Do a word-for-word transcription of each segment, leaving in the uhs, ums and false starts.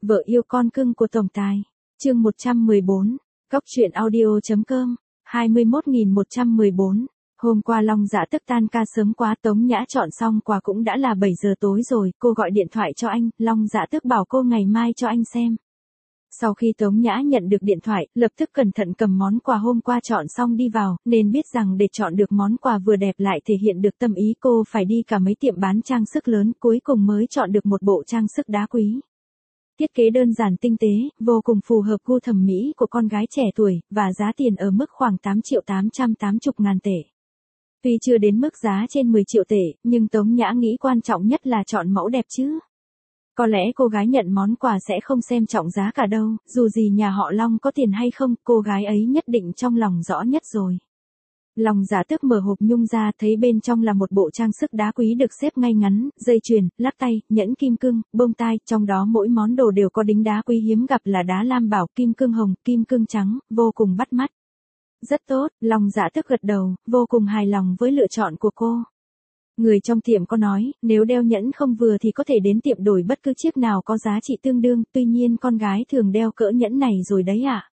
Vợ yêu con cưng của tổng tài. Chương một trăm mười bốn. Cóc truyện audio.com. hai mươi mốt nghìn một trăm mười bốn. Hôm qua Long Dạ Tức tan ca sớm quá, Tống Nhã chọn xong quà cũng đã là bảy giờ tối rồi, cô gọi điện thoại cho anh, Long Dạ Tức bảo cô ngày mai cho anh xem. Sau khi Tống Nhã nhận được điện thoại, lập tức cẩn thận cầm món quà hôm qua chọn xong đi vào, nên biết rằng để chọn được món quà vừa đẹp lại thể hiện được tâm ý, cô phải đi cả mấy tiệm bán trang sức lớn, cuối cùng mới chọn được một bộ trang sức đá quý. Thiết kế đơn giản tinh tế, vô cùng phù hợp gu thẩm mỹ của con gái trẻ tuổi, và giá tiền ở mức khoảng tám triệu tám trăm tám mươi ngàn tệ. Tuy chưa đến mức giá trên mười triệu tệ, nhưng Tống Nhã nghĩ quan trọng nhất là chọn mẫu đẹp chứ. Có lẽ cô gái nhận món quà sẽ không xem trọng giá cả đâu, dù gì nhà họ Long có tiền hay không, cô gái ấy nhất định trong lòng rõ nhất rồi. Long Dạ Tức mở hộp nhung ra, thấy bên trong là một bộ trang sức đá quý được xếp ngay ngắn, dây chuyền, lắc tay, nhẫn kim cương, bông tai, trong đó mỗi món đồ đều có đính đá quý hiếm gặp là đá lam bảo, kim cương hồng, kim cương trắng, vô cùng bắt mắt. Rất tốt, Long Dạ Tức gật đầu, vô cùng hài lòng với lựa chọn của cô. Người trong tiệm có nói, nếu đeo nhẫn không vừa thì có thể đến tiệm đổi bất cứ chiếc nào có giá trị tương đương, tuy nhiên con gái thường đeo cỡ nhẫn này rồi đấy ạ. À?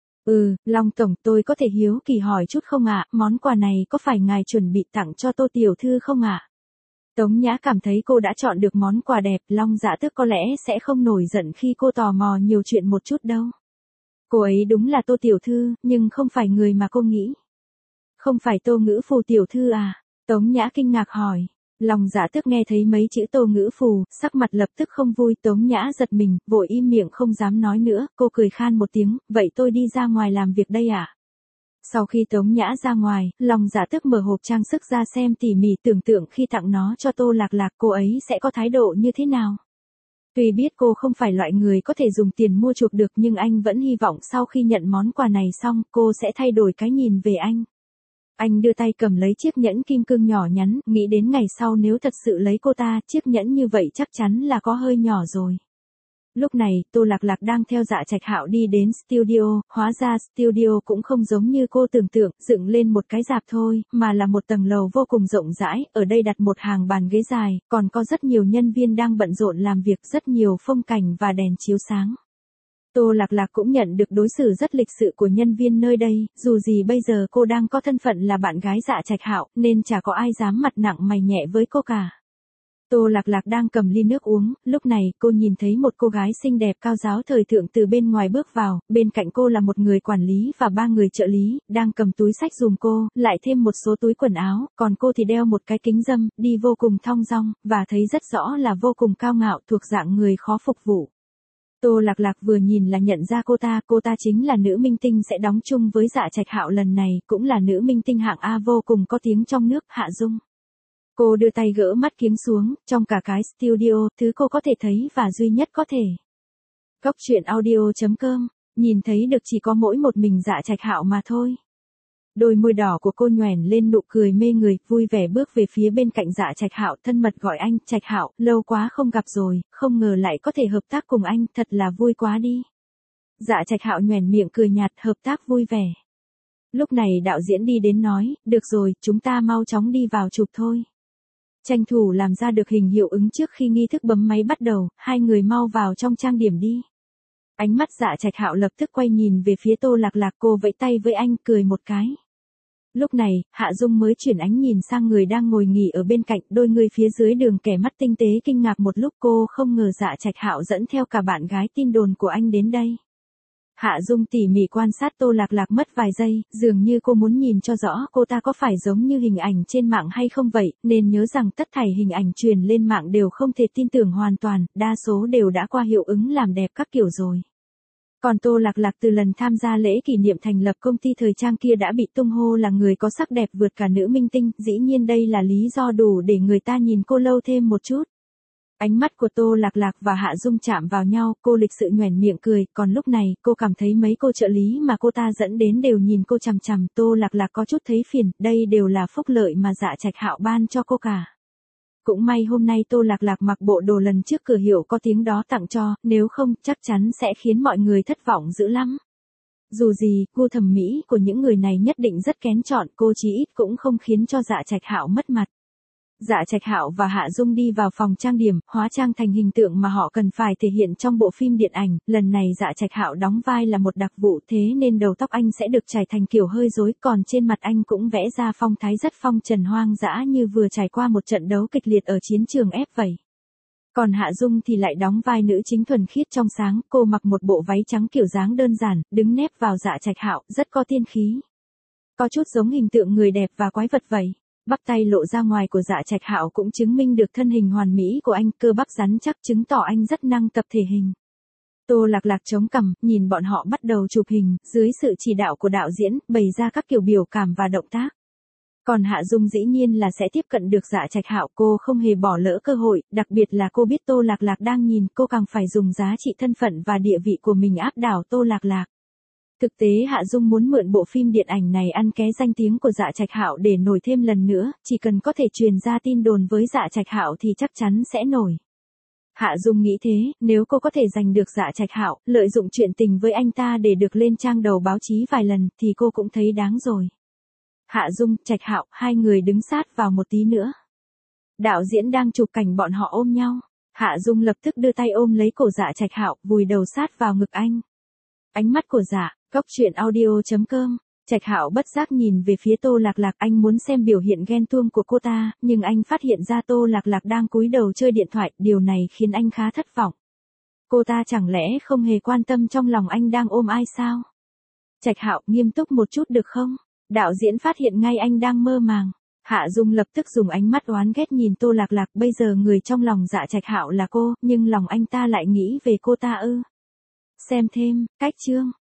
Ừ, Long Tổng, tôi có thể hiếu kỳ hỏi chút không ạ, món quà này có phải ngài chuẩn bị tặng cho Tô Tiểu Thư không ạ? À? Tống Nhã cảm thấy cô đã chọn được món quà đẹp, Long Dạ Tức có lẽ sẽ không nổi giận khi cô tò mò nhiều chuyện một chút đâu. Cô ấy đúng là Tô Tiểu Thư, nhưng không phải người mà cô nghĩ. Không phải Tô Ngữ Phù Tiểu Thư à? Tống Nhã kinh ngạc hỏi. Long Dạ Tức nghe thấy mấy chữ Tô Ngữ Phù, sắc mặt lập tức không vui, Tống Nhã giật mình, vội im miệng không dám nói nữa, cô cười khan một tiếng, vậy tôi đi ra ngoài làm việc đây ạ. À? Sau khi Tống Nhã ra ngoài, Long Dạ Tức mở hộp trang sức ra xem tỉ mỉ, tưởng tượng khi tặng nó cho Tô Lạc Lạc cô ấy sẽ có thái độ như thế nào. Tuy biết cô không phải loại người có thể dùng tiền mua chuộc được, nhưng anh vẫn hy vọng sau khi nhận món quà này xong, cô sẽ thay đổi cái nhìn về anh. Anh đưa tay cầm lấy chiếc nhẫn kim cương nhỏ nhắn, nghĩ đến ngày sau nếu thật sự lấy cô ta, chiếc nhẫn như vậy chắc chắn là có hơi nhỏ rồi. Lúc này, Tô Lạc Lạc đang theo Dạ Trạch Hạo đi đến studio, hóa ra studio cũng không giống như cô tưởng tượng, dựng lên một cái rạp thôi, mà là một tầng lầu vô cùng rộng rãi, ở đây đặt một hàng bàn ghế dài, còn có rất nhiều nhân viên đang bận rộn làm việc, rất nhiều phong cảnh và đèn chiếu sáng. Tô Lạc Lạc cũng nhận được đối xử rất lịch sự của nhân viên nơi đây, dù gì bây giờ cô đang có thân phận là bạn gái Dạ Trạch Hạo, nên chả có ai dám mặt nặng mày nhẹ với cô cả. Tô Lạc Lạc đang cầm ly nước uống, lúc này cô nhìn thấy một cô gái xinh đẹp cao giáo thời thượng từ bên ngoài bước vào, bên cạnh cô là một người quản lý và ba người trợ lý, đang cầm túi xách giùm cô, lại thêm một số túi quần áo, còn cô thì đeo một cái kính râm, đi vô cùng thong dong, và thấy rất rõ là vô cùng cao ngạo, thuộc dạng người khó phục vụ. Tô Lạc Lạc vừa nhìn là nhận ra cô ta, cô ta chính là nữ minh tinh sẽ đóng chung với Dạ Trạch Hạo lần này, cũng là nữ minh tinh hạng A vô cùng có tiếng trong nước, Hạ Dung. Cô đưa tay gỡ mắt kiếng xuống, trong cả cái studio, thứ cô có thể thấy và duy nhất có thể. Cóc truyện audio.com, nhìn thấy được chỉ có mỗi một mình Dạ Trạch Hạo mà thôi. Đôi môi đỏ của cô nhoẻn lên nụ cười mê người, vui vẻ bước về phía bên cạnh Dạ Trạch Hạo, thân mật gọi anh, Trạch Hạo, lâu quá không gặp rồi, không ngờ lại có thể hợp tác cùng anh, thật là vui quá đi. Dạ Trạch Hạo nhoẻn miệng cười nhạt, hợp tác vui vẻ. Lúc này đạo diễn đi đến nói, được rồi, chúng ta mau chóng đi vào chụp thôi. Tranh thủ làm ra được hình hiệu ứng trước khi nghi thức bấm máy bắt đầu, hai người mau vào trong trang điểm đi. Ánh mắt Dạ Trạch Hạo lập tức quay nhìn về phía Tô Lạc Lạc, cô vẫy tay với anh, cười một cái. Lúc này, Hạ Dung mới chuyển ánh nhìn sang người đang ngồi nghỉ ở bên cạnh, đôi người phía dưới đường kẻ mắt tinh tế kinh ngạc một lúc, cô không ngờ Dạ Trạch Hạo dẫn theo cả bạn gái tin đồn của anh đến đây. Hạ Dung tỉ mỉ quan sát Tô Lạc Lạc mất vài giây, dường như cô muốn nhìn cho rõ cô ta có phải giống như hình ảnh trên mạng hay không vậy, nên nhớ rằng tất thảy hình ảnh truyền lên mạng đều không thể tin tưởng hoàn toàn, đa số đều đã qua hiệu ứng làm đẹp các kiểu rồi. Còn Tô Lạc Lạc từ lần tham gia lễ kỷ niệm thành lập công ty thời trang kia đã bị tung hô là người có sắc đẹp vượt cả nữ minh tinh, dĩ nhiên đây là lý do đủ để người ta nhìn cô lâu thêm một chút. Ánh mắt của Tô Lạc Lạc và Hạ Dung chạm vào nhau, cô lịch sự nhoẻn miệng cười, còn lúc này, cô cảm thấy mấy cô trợ lý mà cô ta dẫn đến đều nhìn cô chằm chằm, Tô Lạc Lạc có chút thấy phiền, đây đều là phúc lợi mà Dạ Trạch Hạo ban cho cô cả. Cũng may hôm nay Tô Lạc Lạc mặc bộ đồ lần trước cửa hiệu có tiếng đó tặng cho, nếu không, chắc chắn sẽ khiến mọi người thất vọng dữ lắm. Dù gì, gu thẩm mỹ của những người này nhất định rất kén chọn, cô chí ít cũng không khiến cho Dạ Trạch Hạo mất mặt. Dạ Trạch Hạo và Hạ Dung đi vào phòng trang điểm, hóa trang thành hình tượng mà họ cần phải thể hiện trong bộ phim điện ảnh, lần này Dạ Trạch Hạo đóng vai là một đặc vụ, thế nên đầu tóc anh sẽ được trải thành kiểu hơi rối, còn trên mặt anh cũng vẽ ra phong thái rất phong trần hoang dã như vừa trải qua một trận đấu kịch liệt ở chiến trường ép vậy. Còn Hạ Dung thì lại đóng vai nữ chính thuần khiết trong sáng, cô mặc một bộ váy trắng kiểu dáng đơn giản, đứng nép vào Dạ Trạch Hạo, rất có tiên khí. Có chút giống hình tượng người đẹp và quái vật vậy. Bắp tay lộ ra ngoài của Dạ Trạch Hạo cũng chứng minh được thân hình hoàn mỹ của anh, cơ bắp rắn chắc chứng tỏ anh rất năng tập thể hình. Tô Lạc Lạc chống cằm, nhìn bọn họ bắt đầu chụp hình, dưới sự chỉ đạo của đạo diễn, bày ra các kiểu biểu cảm và động tác. Còn Hạ Dung dĩ nhiên là sẽ tiếp cận được Dạ Trạch Hạo, cô không hề bỏ lỡ cơ hội, đặc biệt là cô biết Tô Lạc Lạc đang nhìn, cô càng phải dùng giá trị thân phận và địa vị của mình áp đảo Tô Lạc Lạc. Thực tế Hạ Dung muốn mượn bộ phim điện ảnh này ăn ké danh tiếng của Dạ Trạch Hạo để nổi thêm lần nữa, chỉ cần có thể truyền ra tin đồn với Dạ Trạch Hạo thì chắc chắn sẽ nổi. Hạ Dung nghĩ thế, nếu cô có thể giành được Dạ Trạch Hạo, lợi dụng chuyện tình với anh ta để được lên trang đầu báo chí vài lần thì cô cũng thấy đáng rồi. Hạ Dung, Trạch Hạo, hai người đứng sát vào một tí nữa. Đạo diễn đang chụp cảnh bọn họ ôm nhau. Hạ Dung lập tức đưa tay ôm lấy cổ Dạ Trạch Hạo, vùi đầu sát vào ngực anh. Ánh mắt của Dạ, Góc Truyện Audio chấm com. Trạch Hạo bất giác nhìn về phía Tô Lạc Lạc, anh muốn xem biểu hiện ghen tuông của cô ta, nhưng anh phát hiện ra Tô Lạc Lạc đang cúi đầu chơi điện thoại, điều này khiến anh khá thất vọng. Cô ta chẳng lẽ không hề quan tâm trong lòng anh đang ôm ai sao? Trạch Hạo, nghiêm túc một chút được không? Đạo diễn phát hiện ngay anh đang mơ màng. Hạ Dung lập tức dùng ánh mắt oán ghét nhìn Tô Lạc Lạc, bây giờ người trong lòng Dạ Trạch Hạo là cô, nhưng lòng anh ta lại nghĩ về cô ta ư? Xem thêm, cách chương.